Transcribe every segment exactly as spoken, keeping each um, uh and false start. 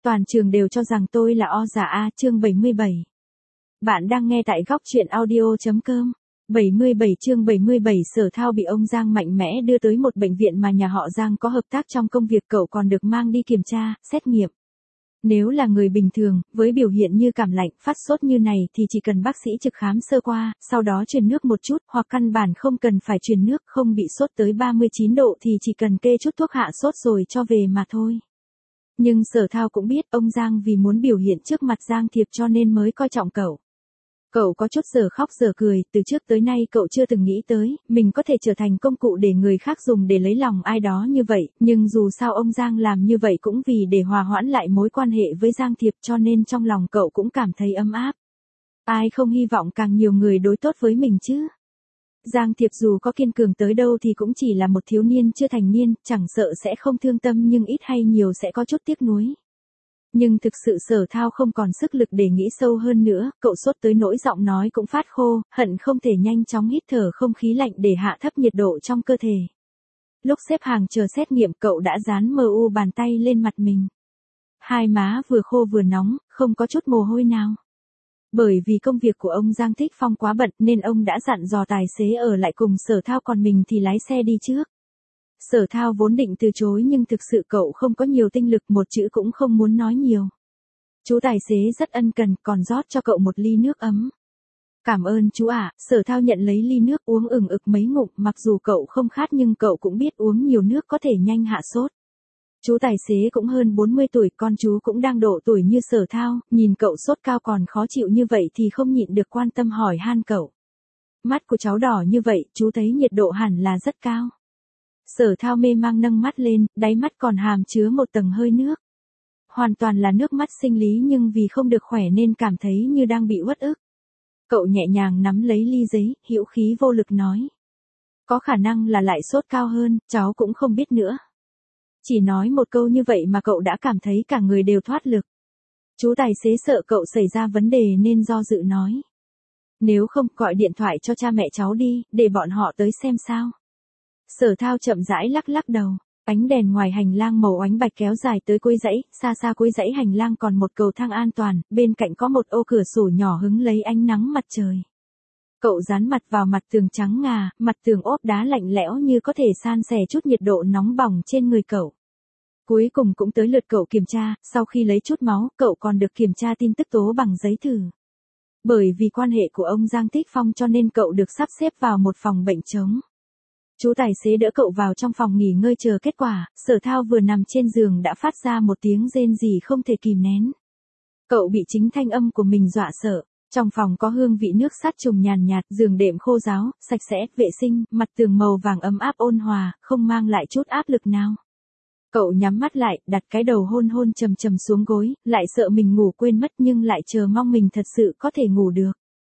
Toàn trường đều cho rằng tôi là o già a, chương bảy mươi bảy. Bạn đang nghe tại góc truyện audio chấm com. bảy mươi bảy chương bảy mươi bảy Sở Thao bị ông Giang mạnh mẽ đưa tới một bệnh viện mà nhà họ Giang có hợp tác trong công việc, cậu còn được mang đi kiểm tra, xét nghiệm. Nếu là người bình thường, với biểu hiện như cảm lạnh, phát sốt như này thì chỉ cần bác sĩ trực khám sơ qua, sau đó truyền nước một chút, hoặc căn bản không cần phải truyền nước, không bị sốt tới ba mươi chín độ thì chỉ cần kê chút thuốc hạ sốt rồi cho về mà thôi. Nhưng Sở Thao cũng biết ông Giang vì muốn biểu hiện trước mặt Giang Thiệp cho nên mới coi trọng cậu. Cậu có chút giờ khóc giờ cười, từ trước tới nay cậu chưa từng nghĩ tới, mình có thể trở thành công cụ để người khác dùng để lấy lòng ai đó như vậy, nhưng dù sao ông Giang làm như vậy cũng vì để hòa hoãn lại mối quan hệ với Giang Thiệp cho nên trong lòng cậu cũng cảm thấy ấm áp. Ai không hy vọng càng nhiều người đối tốt với mình chứ? Giang Thiệp dù có kiên cường tới đâu thì cũng chỉ là một thiếu niên chưa thành niên, chẳng sợ sẽ không thương tâm nhưng ít hay nhiều sẽ có chút tiếc nuối. Nhưng thực sự Sở Thao không còn sức lực để nghĩ sâu hơn nữa, cậu sốt tới nỗi giọng nói cũng phát khô, hận không thể nhanh chóng hít thở không khí lạnh để hạ thấp nhiệt độ trong cơ thể. Lúc xếp hàng chờ xét nghiệm cậu đã dán mờ u bàn tay lên mặt mình. Hai má vừa khô vừa nóng, không có chút mồ hôi nào. Bởi vì công việc của ông Giang Thích Phong quá bận nên ông đã dặn dò tài xế ở lại cùng Sở Thao, còn mình thì lái xe đi trước. Sở Thao vốn định từ chối nhưng thực sự cậu không có nhiều tinh lực, một chữ cũng không muốn nói nhiều. Chú tài xế rất ân cần còn rót cho cậu một ly nước ấm. Cảm ơn chú ạ. Sở Thao nhận lấy ly nước uống ừng ực mấy ngụm, mặc dù cậu không khát nhưng cậu cũng biết uống nhiều nước có thể nhanh hạ sốt. Chú tài xế cũng hơn bốn mươi tuổi, con chú cũng đang độ tuổi như Sở Thao, nhìn cậu sốt cao còn khó chịu như vậy thì không nhịn được quan tâm hỏi han cậu. Mắt của cháu đỏ như vậy, chú thấy nhiệt độ hẳn là rất cao. Sở Thao mê mang nâng mắt lên, đáy mắt còn hàm chứa một tầng hơi nước. Hoàn toàn là nước mắt sinh lý nhưng vì không được khỏe nên cảm thấy như đang bị uất ức. Cậu nhẹ nhàng nắm lấy ly giấy, hữu khí vô lực nói. Có khả năng là lại sốt cao hơn, cháu cũng không biết nữa. Chỉ nói một câu như vậy mà cậu đã cảm thấy cả người đều thoát lực. Chú tài xế sợ cậu xảy ra vấn đề nên do dự nói. Nếu không gọi điện thoại cho cha mẹ cháu đi, để bọn họ tới xem sao. Sở Thao chậm rãi lắc lắc đầu. Ánh đèn ngoài hành lang màu ánh bạch kéo dài tới cuối dãy, xa xa cuối dãy hành lang còn một cầu thang an toàn, bên cạnh có một ô cửa sổ nhỏ hứng lấy ánh nắng mặt trời. Cậu dán mặt vào mặt tường trắng ngà, mặt tường ốp đá lạnh lẽo như có thể san sẻ chút nhiệt độ nóng bỏng trên người cậu. Cuối cùng cũng tới lượt cậu kiểm tra, sau khi lấy chút máu, cậu còn được kiểm tra tin tức tố bằng giấy thử. Bởi vì quan hệ của ông Giang Thích Phong cho nên cậu được sắp xếp vào một phòng bệnh trống. Chú tài xế đỡ cậu vào trong phòng nghỉ ngơi chờ kết quả, Sở Thao vừa nằm trên giường đã phát ra một tiếng rên rỉ không thể kìm nén. Cậu bị chính thanh âm của mình dọa sợ. Trong phòng có hương vị nước sát trùng nhàn nhạt, giường đệm khô ráo, sạch sẽ, vệ sinh, mặt tường màu vàng ấm áp ôn hòa, không mang lại chút áp lực nào. Cậu nhắm mắt lại, đặt cái đầu hôn hôn trầm trầm xuống gối, lại sợ mình ngủ quên mất nhưng lại chờ mong mình thật sự có thể ngủ được.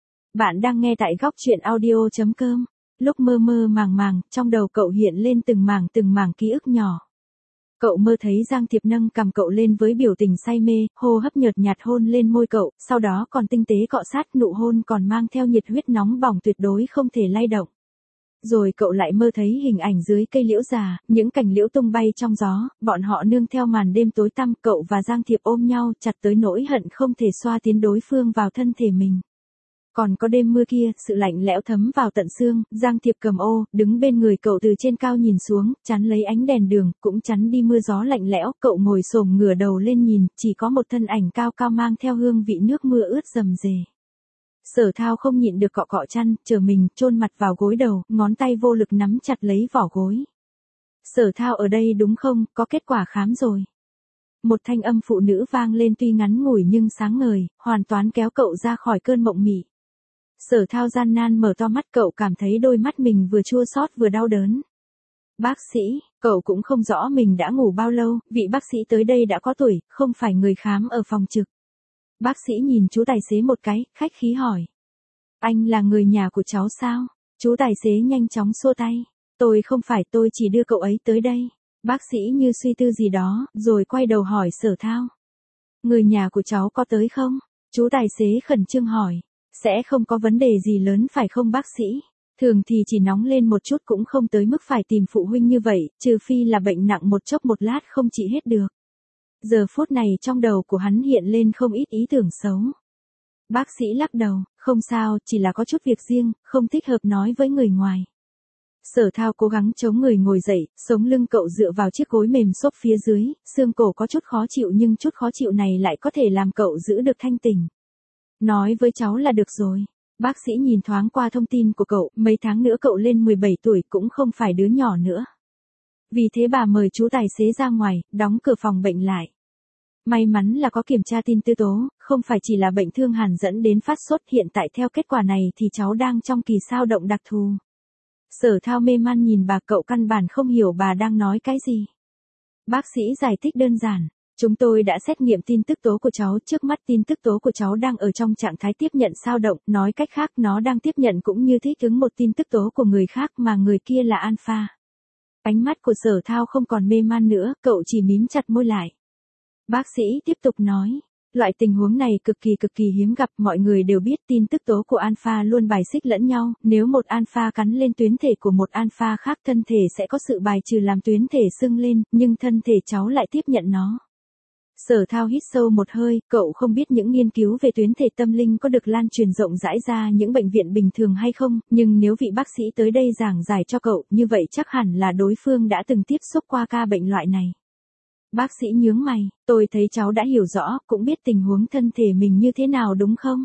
Bạn đang nghe tại góc truyện audio chấm com. Lúc mơ mơ màng màng, trong đầu cậu hiện lên từng mảng từng mảng ký ức nhỏ. Cậu mơ thấy Giang Thiệp nâng cằm cậu lên với biểu tình say mê, hô hấp nhợt nhạt hôn lên môi cậu, sau đó còn tinh tế cọ sát, nụ hôn còn mang theo nhiệt huyết nóng bỏng tuyệt đối không thể lay động. Rồi cậu lại mơ thấy hình ảnh dưới cây liễu già, những cành liễu tung bay trong gió, bọn họ nương theo màn đêm tối tăm, cậu và Giang Thiệp ôm nhau chặt tới nỗi hận không thể xoa tiến đối phương vào thân thể mình. Còn có đêm mưa kia, sự lạnh lẽo thấm vào tận xương, Giang Thiệp cầm ô, đứng bên người cậu từ trên cao nhìn xuống, chắn lấy ánh đèn đường, cũng chắn đi mưa gió lạnh lẽo, cậu ngồi xổm ngửa đầu lên nhìn, chỉ có một thân ảnh cao cao mang theo hương vị nước mưa ướt rầm rề. Sở Thao không nhịn được cọ cọ chăn, chờ mình, chôn mặt vào gối đầu, ngón tay vô lực nắm chặt lấy vỏ gối. Sở Thao ở đây đúng không, có kết quả khám rồi. Một thanh âm phụ nữ vang lên tuy ngắn ngủi nhưng sáng ngời, hoàn toàn kéo cậu ra khỏi cơn mộng mị. Sở Thao gian nan mở to mắt, cậu cảm thấy đôi mắt mình vừa chua xót vừa đau đớn. Bác sĩ, cậu cũng không rõ mình đã ngủ bao lâu, vị bác sĩ tới đây đã có tuổi, không phải người khám ở phòng trực. Bác sĩ nhìn chú tài xế một cái, khách khí hỏi. Anh là người nhà của cháu sao? Chú tài xế nhanh chóng xua tay. Tôi không phải, tôi chỉ đưa cậu ấy tới đây. Bác sĩ như suy tư gì đó, rồi quay đầu hỏi Sở Thao. Người nhà của cháu có tới không? Chú tài xế khẩn trương hỏi. Sẽ không có vấn đề gì lớn phải không bác sĩ? Thường thì chỉ nóng lên một chút cũng không tới mức phải tìm phụ huynh như vậy, trừ phi là bệnh nặng một chốc một lát không trị hết được. Giờ phút này trong đầu của hắn hiện lên không ít ý tưởng xấu. Bác sĩ lắc đầu, không sao, chỉ là có chút việc riêng, không thích hợp nói với người ngoài. Sở Thao cố gắng chống người ngồi dậy, sống lưng cậu dựa vào chiếc gối mềm xốp phía dưới, xương cổ có chút khó chịu nhưng chút khó chịu này lại có thể làm cậu giữ được thanh tỉnh. Nói với cháu là được rồi. Bác sĩ nhìn thoáng qua thông tin của cậu, mấy tháng nữa cậu lên mười bảy tuổi cũng không phải đứa nhỏ nữa. Vì thế bà mời chú tài xế ra ngoài, đóng cửa phòng bệnh lại. May mắn là có kiểm tra tin tư tố, không phải chỉ là bệnh thương hàn dẫn đến phát sốt, hiện tại theo kết quả này thì cháu đang trong kỳ sao động đặc thù. Sở Thao mê man nhìn bà, cậu căn bản không hiểu bà đang nói cái gì. Bác sĩ giải thích đơn giản, chúng tôi đã xét nghiệm tin tức tố của cháu, trước mắt tin tức tố của cháu đang ở trong trạng thái tiếp nhận sao động, nói cách khác nó đang tiếp nhận cũng như thích ứng một tin tức tố của người khác mà người kia là alpha. Ánh mắt của Sở Thao không còn mê man nữa, cậu chỉ mím chặt môi lại. Bác sĩ tiếp tục nói, loại tình huống này cực kỳ cực kỳ hiếm gặp, mọi người đều biết tin tức tố của alpha luôn bài xích lẫn nhau, nếu một alpha cắn lên tuyến thể của một alpha khác thân thể sẽ có sự bài trừ làm tuyến thể sưng lên, nhưng thân thể cháu lại tiếp nhận nó. Sở Thao hít sâu một hơi, cậu không biết những nghiên cứu về tuyến thể tâm linh có được lan truyền rộng rãi ra những bệnh viện bình thường hay không, nhưng nếu vị bác sĩ tới đây giảng giải cho cậu, như vậy chắc hẳn là đối phương đã từng tiếp xúc qua ca bệnh loại này. Bác sĩ nhướng mày, tôi thấy cháu đã hiểu rõ, cũng biết tình huống thân thể mình như thế nào đúng không?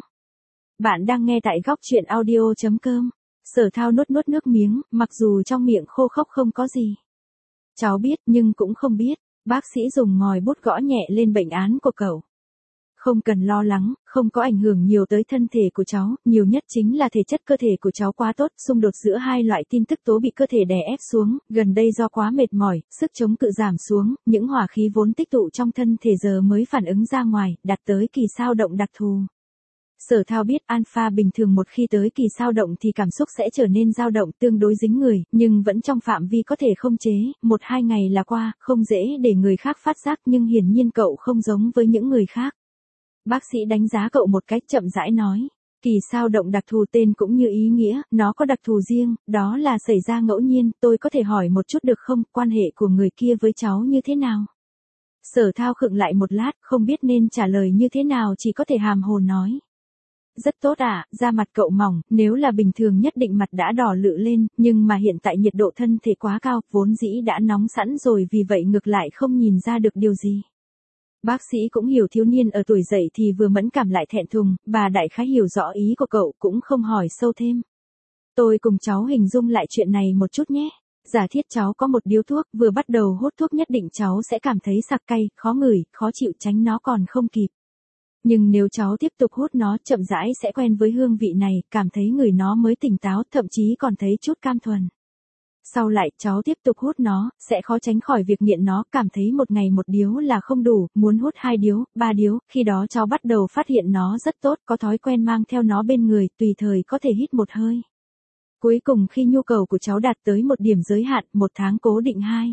Bạn đang nghe tại góc truyện audio chấm com. Sở Thao nuốt nuốt nước miếng, mặc dù trong miệng khô khốc không có gì. Cháu biết nhưng cũng không biết. Bác sĩ dùng ngòi bút gõ nhẹ lên bệnh án của cậu. Không cần lo lắng, không có ảnh hưởng nhiều tới thân thể của cháu, nhiều nhất chính là thể chất cơ thể của cháu quá tốt, xung đột giữa hai loại tin tức tố bị cơ thể đè ép xuống, gần đây do quá mệt mỏi, sức chống cự giảm xuống, những hỏa khí vốn tích tụ trong thân thể giờ mới phản ứng ra ngoài, đạt tới kỳ sao động đặc thù. Sở Thao biết alpha bình thường một khi tới kỳ sao động thì cảm xúc sẽ trở nên dao động tương đối dính người, nhưng vẫn trong phạm vi có thể không chế, một hai ngày là qua, không dễ để người khác phát giác nhưng hiển nhiên cậu không giống với những người khác. Bác sĩ đánh giá cậu một cách chậm rãi nói, kỳ sao động đặc thù tên cũng như ý nghĩa, nó có đặc thù riêng, đó là xảy ra ngẫu nhiên, tôi có thể hỏi một chút được không, quan hệ của người kia với cháu như thế nào? Sở Thao khựng lại một lát, không biết nên trả lời như thế nào, chỉ có thể hàm hồ nói. Rất tốt ạ, à, da mặt cậu mỏng, nếu là bình thường nhất định mặt đã đỏ lự lên, nhưng mà hiện tại nhiệt độ thân thể quá cao, vốn dĩ đã nóng sẵn rồi, vì vậy ngược lại không nhìn ra được điều gì. Bác sĩ cũng hiểu thiếu niên ở tuổi dậy thì vừa mẫn cảm lại thẹn thùng, bà đại khái hiểu rõ ý của cậu cũng không hỏi sâu thêm. Tôi cùng cháu hình dung lại chuyện này một chút nhé. Giả thiết cháu có một điếu thuốc, vừa bắt đầu hút thuốc nhất định cháu sẽ cảm thấy sặc cay, khó ngửi, khó chịu, tránh nó còn không kịp. Nhưng nếu cháu tiếp tục hút nó, chậm rãi sẽ quen với hương vị này, cảm thấy người nó mới tỉnh táo, thậm chí còn thấy chút cam thuần. Sau lại, cháu tiếp tục hút nó, sẽ khó tránh khỏi việc nghiện nó, cảm thấy một ngày một điếu là không đủ, muốn hút hai điếu, ba điếu, khi đó cháu bắt đầu phát hiện nó rất tốt, có thói quen mang theo nó bên người, tùy thời có thể hít một hơi. Cuối cùng khi nhu cầu của cháu đạt tới một điểm giới hạn, một tháng cố định hai.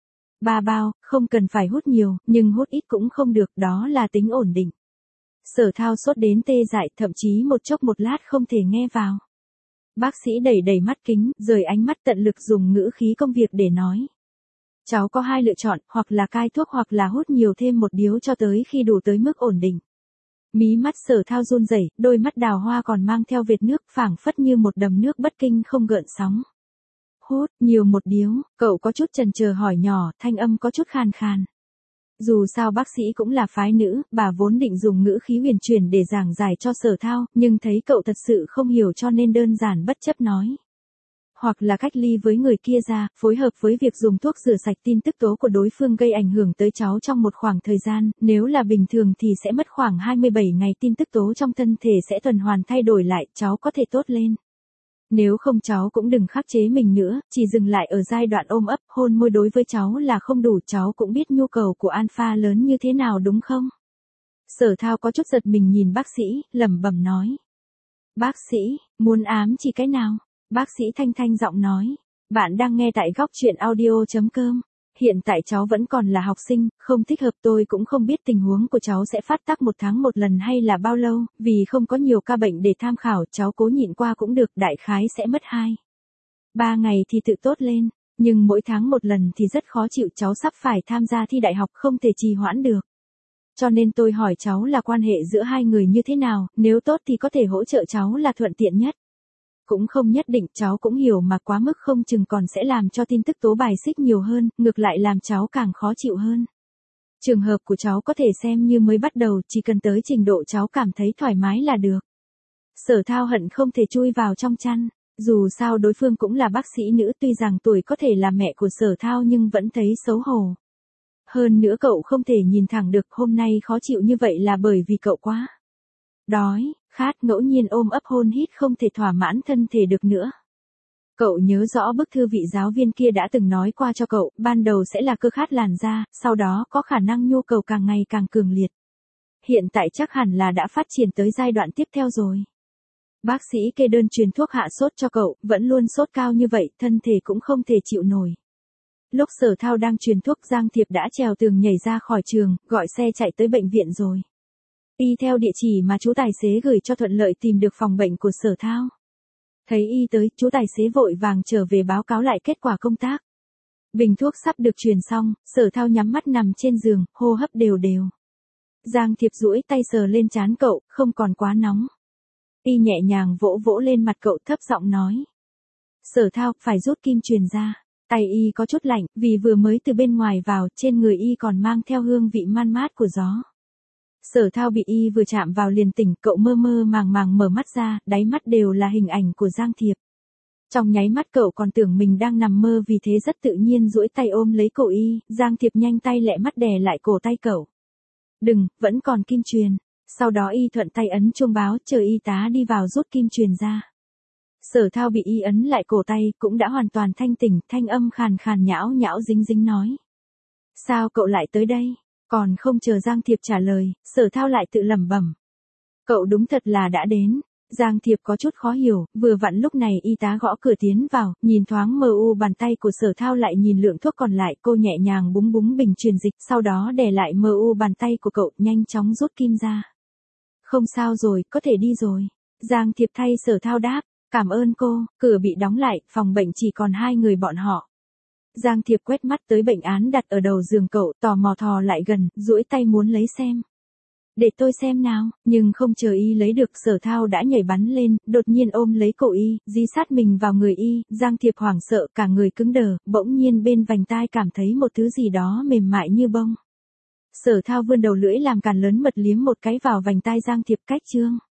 Ba bao, không cần phải hút nhiều, nhưng hút ít cũng không được, đó là tính ổn định. Sở Thao sốt đến tê dại, thậm chí một chốc một lát không thể nghe vào. Bác sĩ đẩy đẩy mắt kính, rời ánh mắt tận lực dùng ngữ khí công việc để nói. Cháu có hai lựa chọn, hoặc là cai thuốc hoặc là hút nhiều thêm một điếu cho tới khi đủ tới mức ổn định. Mí mắt Sở Thao run rẩy, đôi mắt đào hoa còn mang theo vệt nước, phảng phất như một đầm nước bất kinh không gợn sóng. Hút nhiều một điếu, cậu có chút chần chờ hỏi nhỏ, thanh âm có chút khàn khàn. Dù sao bác sĩ cũng là phái nữ, bà vốn định dùng ngữ khí huyền chuyển để giảng giải cho Sở Thao, nhưng thấy cậu thật sự không hiểu cho nên đơn giản bất chấp nói. Hoặc là cách ly với người kia ra, phối hợp với việc dùng thuốc rửa sạch tin tức tố của đối phương gây ảnh hưởng tới cháu trong một khoảng thời gian, nếu là bình thường thì sẽ mất khoảng hai mươi bảy ngày, tin tức tố trong thân thể sẽ tuần hoàn thay đổi lại, cháu có thể tốt lên. Nếu không cháu cũng đừng khắc chế mình nữa, chỉ dừng lại ở giai đoạn ôm ấp, hôn môi đối với cháu là không đủ, cháu cũng biết nhu cầu của alpha lớn như thế nào đúng không? Sở Thao có chút giật mình nhìn bác sĩ, lẩm bẩm nói. Bác sĩ, muốn ám chỉ cái nào? Bác sĩ thanh thanh giọng nói. Bạn đang nghe tại góc truyện audio chấm com. Hiện tại cháu vẫn còn là học sinh, không thích hợp, tôi cũng không biết tình huống của cháu sẽ phát tác một tháng một lần hay là bao lâu, vì không có nhiều ca bệnh để tham khảo, cháu cố nhịn qua cũng được, đại khái sẽ mất hai. Ba ngày thì tự tốt lên, nhưng mỗi tháng một lần thì rất khó chịu, cháu sắp phải tham gia thi đại học không thể trì hoãn được. Cho nên tôi hỏi cháu là quan hệ giữa hai người như thế nào, nếu tốt thì có thể hỗ trợ cháu là thuận tiện nhất. Cũng không nhất định, cháu cũng hiểu mà, quá mức không chừng còn sẽ làm cho tin tức tố bài xích nhiều hơn, ngược lại làm cháu càng khó chịu hơn. Trường hợp của cháu có thể xem như mới bắt đầu, chỉ cần tới trình độ cháu cảm thấy thoải mái là được. Sở Thao hận không thể chui vào trong chăn, dù sao đối phương cũng là bác sĩ nữ, tuy rằng tuổi có thể là mẹ của Sở Thao nhưng vẫn thấy xấu hổ. Hơn nữa cậu không thể nhìn thẳng được, hôm nay khó chịu như vậy là bởi vì cậu quá đói, khát, ngẫu nhiên ôm ấp hôn hít không thể thỏa mãn thân thể được nữa. Cậu nhớ rõ bức thư vị giáo viên kia đã từng nói qua cho cậu, ban đầu sẽ là cơ khát làn da, sau đó có khả năng nhu cầu càng ngày càng cường liệt. Hiện tại chắc hẳn là đã phát triển tới giai đoạn tiếp theo rồi. Bác sĩ kê đơn truyền thuốc hạ sốt cho cậu, vẫn luôn sốt cao như vậy, thân thể cũng không thể chịu nổi. Lúc Sở Thao đang truyền thuốc, Giang Thiệp đã trèo tường nhảy ra khỏi trường, gọi xe chạy tới bệnh viện rồi. Y theo địa chỉ mà chú tài xế gửi cho thuận lợi tìm được phòng bệnh của Sở Thao. Thấy Y tới, chú tài xế vội vàng trở về báo cáo lại kết quả công tác. Bình thuốc sắp được truyền xong, Sở Thao nhắm mắt nằm trên giường, hô hấp đều đều. Giang Thiệp duỗi tay sờ lên trán cậu, không còn quá nóng. Y nhẹ nhàng vỗ vỗ lên mặt cậu, thấp giọng nói. Sở Thao, phải rút kim truyền ra. Tay Y có chút lạnh, vì vừa mới từ bên ngoài vào, trên người Y còn mang theo hương vị man mát của gió. Sở Thao bị Y vừa chạm vào liền tỉnh, cậu mơ mơ màng màng mở mắt ra, đáy mắt đều là hình ảnh của Giang Thiệp. Trong nháy mắt cậu còn tưởng mình đang nằm mơ, vì thế rất tự nhiên duỗi tay ôm lấy cổ Y, Giang Thiệp nhanh tay lẹ mắt đè lại cổ tay cậu. Đừng, vẫn còn kim truyền. Sau đó Y thuận tay ấn chuông báo, chờ y tá đi vào rút kim truyền ra. Sở Thao bị Y ấn lại cổ tay, cũng đã hoàn toàn thanh tỉnh, thanh âm khàn khàn nhão nhão dính dính nói. Sao cậu lại tới đây? Còn không chờ Giang Thiệp trả lời, Sở Thao lại tự lẩm bẩm. Cậu đúng thật là đã đến. Giang Thiệp có chút khó hiểu, vừa vặn lúc này y tá gõ cửa tiến vào, nhìn thoáng mờ u bàn tay của Sở Thao lại nhìn lượng thuốc còn lại, cô nhẹ nhàng búng búng bình truyền dịch, sau đó đè lại mờ u bàn tay của cậu, nhanh chóng rút kim ra. Không sao rồi, có thể đi rồi. Giang Thiệp thay Sở Thao đáp, cảm ơn cô, cửa bị đóng lại, phòng bệnh chỉ còn hai người bọn họ. Giang Thiệp quét mắt tới bệnh án đặt ở đầu giường cậu, tò mò thò lại gần, duỗi tay muốn lấy xem. Để tôi xem nào, nhưng không chờ Y lấy được, Sở Thao đã nhảy bắn lên, đột nhiên ôm lấy cổ Y, dí sát mình vào người Y, Giang Thiệp hoảng sợ, cả người cứng đờ, bỗng nhiên bên vành tai cảm thấy một thứ gì đó mềm mại như bông. Sở Thao vươn đầu lưỡi làm càn lớn mật liếm một cái vào vành tai Giang Thiệp, cách chương.